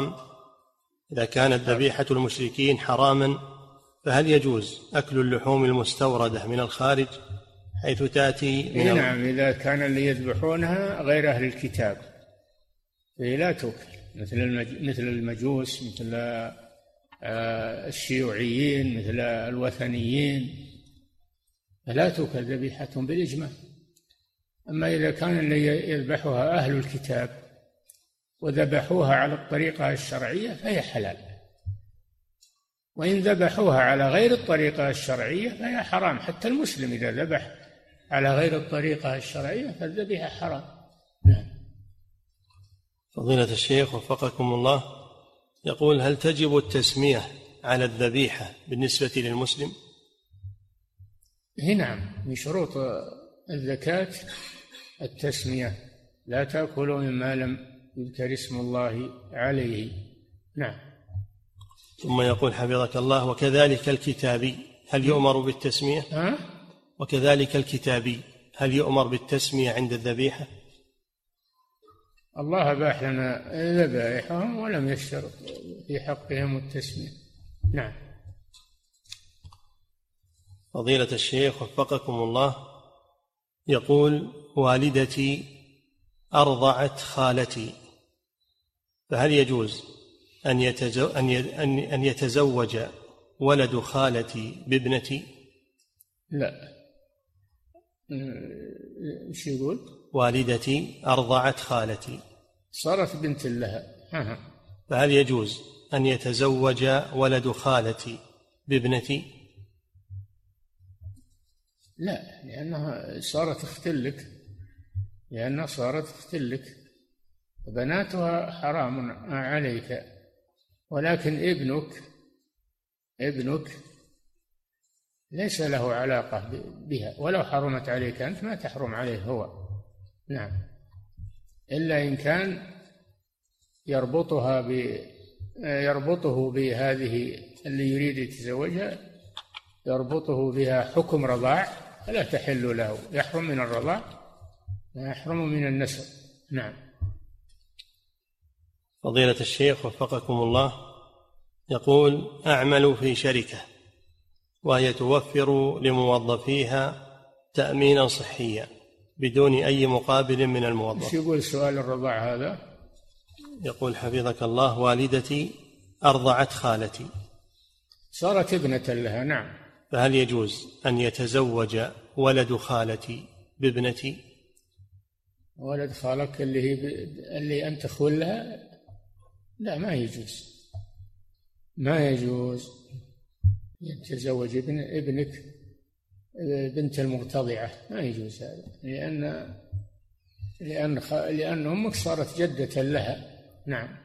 المشركين حراما، فهل يجوز أكل اللحوم المستوردة من الخارج حيث تأتي من نعم، إذا كان اللي يذبحونها غير أهل الكتاب فهي لا تؤكل، مثل المجوس، مثل الشيوعيين، مثل الوثنيين، فلا تؤكل ذبيحتهم بالإجماع. أما إذا كان اللي يذبحها أهل الكتاب وذبحوها على الطريقة الشرعية فهي حلال، وإن ذبحوها على غير الطريقة الشرعية فهي حرام. حتى المسلم إذا ذبح على غير الطريقة الشرعية فالذبيحة حرام. نعم. فضيلة الشيخ وفقكم الله، يقول هل تجب التسمية على الذبيحة بالنسبة للمسلم؟ نعم، من شروط الزكاة التسمية، لا تأكلوا مما لم يذكر اسم الله عليه. نعم. ثم يقول حفظك الله وكذلك الكتابي هل يؤمر بالتسمية؟ وكذلك الكتابي هل يؤمر بالتسمية عند الذبيحة؟ الله أباح لنا ذبائحهم ولم يشترط في حقهم التسمية. نعم. فضيلة الشيخ وفقكم الله، يقول والدتي أرضعت خالتي، فهل يجوز أن يتزوج ولد خالتي بابنتي؟ لا. ايش يقول؟ والدتي أرضعت خالتي، صارت بنت لها، فهل يجوز أن يتزوج ولد خالتي بابنتي؟ لا، لأنها صارت أخت لك، بناتها حرام عليك، ولكن ابنك ليس له علاقة بها، ولو حرمت عليك أنت ما تحرم عليه هو. نعم، إلا إن كان يربطه بهذه اللي يريد يتزوجها، يربطه بها حكم رضاع، فلا تحل له، يحرم من الرضاع لا يحرم من النسب. نعم. فضيلة الشيخ وفقكم الله، يقول أعمل في شركة وهي توفر لموظفيها تأمينا صحيا بدون أي مقابل من الموظف. ايش يقول سؤال الرضاع هذا؟ يقول حفظك الله والدتي أرضعت خالتي، صارت ابنة لها. نعم. فهل يجوز أن يتزوج ولد خالتي بابنتي؟ ولد خالك اللي أنت خول لها؟ لا، ما يجوز. يتزوج ابنك بنت المرتضعة، ما يجوز هذا، لأن أمك صارت جدة لها. نعم.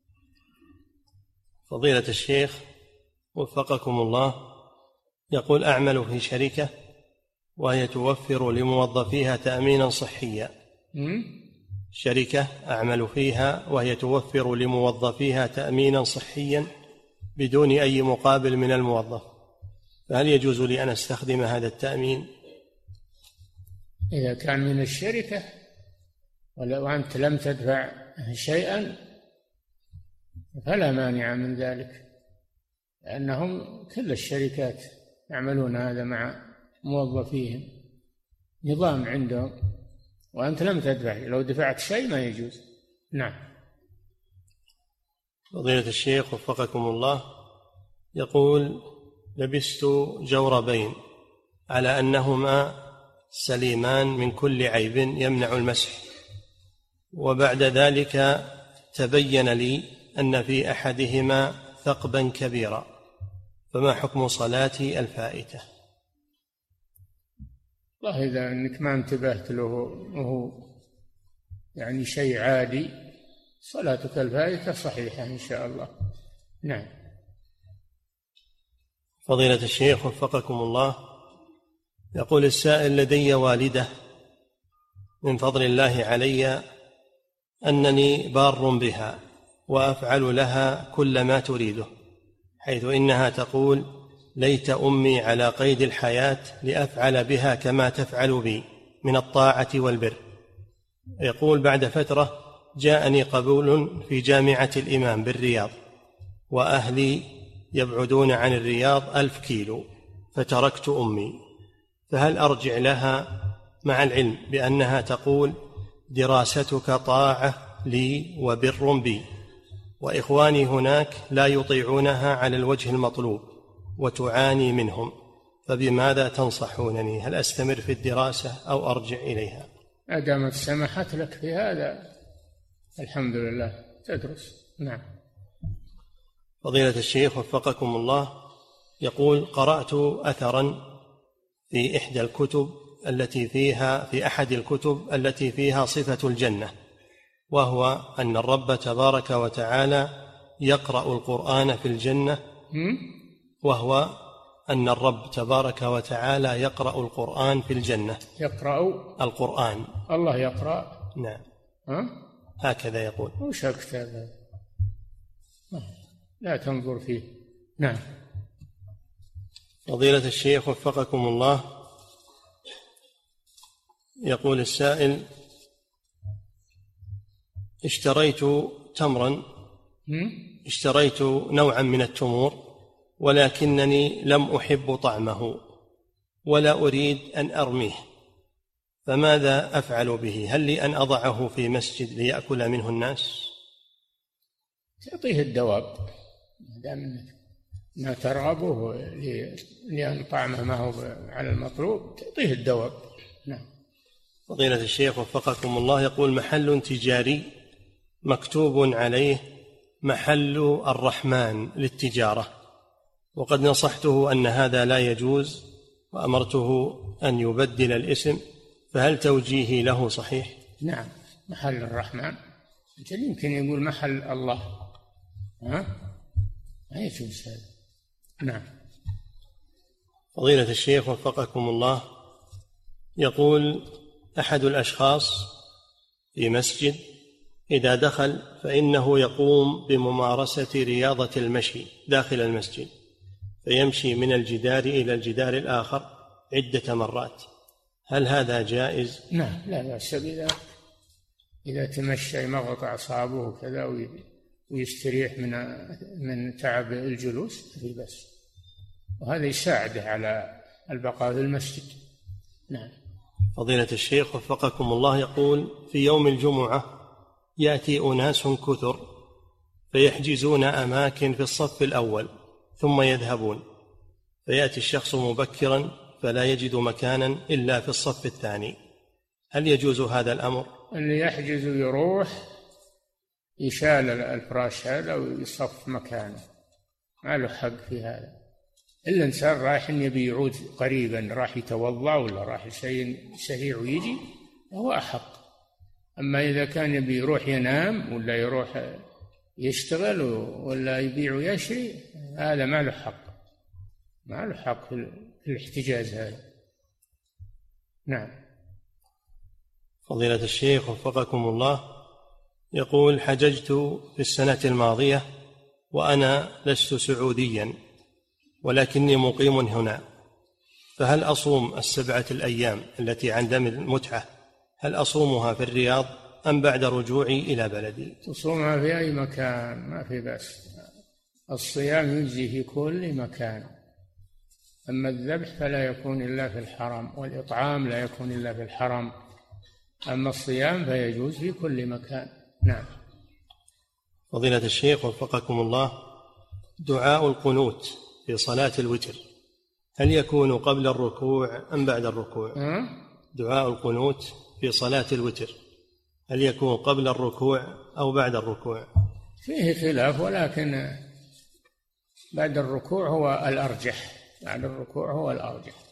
فضيلة الشيخ وفقكم الله، يقول: أعمل في شركة وهي توفر لموظفيها تأمينا صحيا. شركة أعمل فيها وهي توفر لموظفيها تأمينا صحيا بدون أي مقابل من الموظف، فهل يجوز لي أن أستخدم هذا التأمين؟ إذا كان من الشركة وأنت لم تدفع شيئا فلا مانع من ذلك، لأنهم كل الشركات يعملون هذا مع موظفيهم، نظام عندهم، وأنت لم تدفع، لو دفعت شيء ما يجوز. نعم. فضيلة الشيخ وفقكم الله، يقول: لبست جوربين على أنهما سليمان من كل عيب يمنع المسح، وبعد ذلك تبين لي أن في أحدهما ثقبا كبيرا، فما حكم صلاتي الفائتة؟ والله إذا أنك ما انتبهت له وهو يعني شيء عادي، صلاتك الفائتة صحيحة إن شاء الله. نعم. فضيلة الشيخ وفقكم الله، يقول السائل: لدي والدة من فضل الله علي أنني بار بها وأفعل لها كل ما تريده، حيث إنها تقول: ليت أمي على قيد الحياة لأفعل بها كما تفعل بي من الطاعة والبر. يقول: بعد فترة جاءني قبول في جامعة الإمام بالرياض، وأهلي يبعدون عن الرياض 1000 كيلو، فتركت أمي، فهل أرجع لها مع العلم بأنها تقول: دراستك طاعة لي وبر بي، وإخواني هناك لا يطيعونها على الوجه المطلوب وتعاني منهم، فبماذا تنصحونني؟ هل أستمر في الدراسة أو أرجع إليها؟ أدامت سمحت لك في هذا الحمد لله تدرس. نعم. فضيلة الشيخ وفقكم الله، يقول: قرأت أثرا في إحدى الكتب في أحد الكتب التي فيها صفة الجنة، وهو أن الرب تبارك وتعالى يقرأ القرآن في الجنة، وهو أن الرب تبارك وتعالى يقرأ القرآن في الجنة. يقرأ القرآن، الله يقرأ. نعم. هكذا يقول. وش كتاب لا تنظر فيه. نعم. فضيلة الشيخ وفقكم الله، يقول السائل: اشتريت تمرا، اشتريت نوعا من التمور، ولكنني لم أحب طعمه ولا أريد أن أرميه، فماذا أفعل به؟ هل لي أن أضعه في مسجد ليأكل منه الناس؟ تعطيه الدواب دام ما ترغبه لأن طعمه ما هو على المطلوب، تعطيه الدواب. نعم. فضيلة الشيخ وفقكم الله، يقول: محل تجاري مكتوب عليه محل الرحمن للتجارة، وقد نصحته أن هذا لا يجوز وأمرته أن يبدل الاسم، فهل توجيهي له صحيح؟ نعم. محل الرحمن يمكن يقول محل الله، ما يجوز هذا. نعم. فضيلة الشيخ وفقكم الله، يقول: أحد الأشخاص في مسجد إذا دخل فإنه يقوم بممارسة رياضة المشي داخل المسجد، فيمشي من الجدار إلى الجدار الآخر عدة مرات، هل هذا جائز؟ نعم، لا بأس بذلك، إذا تمشى يمغط أعصابه كذا ويستريح من تعب الجلوس في بس، وهذا يساعده على البقاء في المسجد. نعم. فضيلة الشيخ وفقكم الله، يقول: في يوم الجمعة يأتي أناس كثر فيحجزون أماكن في الصف الأول ثم يذهبون، فيأتي الشخص مبكرا فلا يجد مكانا إلا في الصف الثاني، هل يجوز هذا الأمر؟ اللي يحجز يروح يشال الفراش هذا ويصف مكانه، ما له حق في هذا. الإنسان رايح يبي يعود قريبا، راح يتوضأ ولا راح شيء سريع ويجي، هو أحق. أما إذا كان يبي يروح ينام ولا يروح يشتغل ولا يبيع ويشري، هذا ما له حق، ما له حق في الاحتجاز هذا. نعم. فضيلة الشيخ وفقكم الله، يقول: حججت في السنة الماضية وأنا لست سعوديا ولكني مقيم هنا، فهل أصوم 7 الأيام التي عند المتعة، هل أصومها في الرياض أم بعد رجوعي إلى بلدي؟ تصومها في أي مكان، ما في بأس. الصيام يجزي في كل مكان، أما الذبح فلا يكون إلا في الحرم، والإطعام لا يكون إلا في الحرم، أما الصيام فيجوز في كل مكان. نعم. فضيلة الشيخ وفقكم الله، دعاء القنوت في صلاة الوتر هل يكون قبل الركوع أم بعد الركوع؟ دعاء القنوت في صلاة الوتر هل يكون قبل الركوع أو بعد الركوع؟ فيه خلاف، ولكن بعد الركوع هو الأرجح، بعد الركوع هو الأرجح.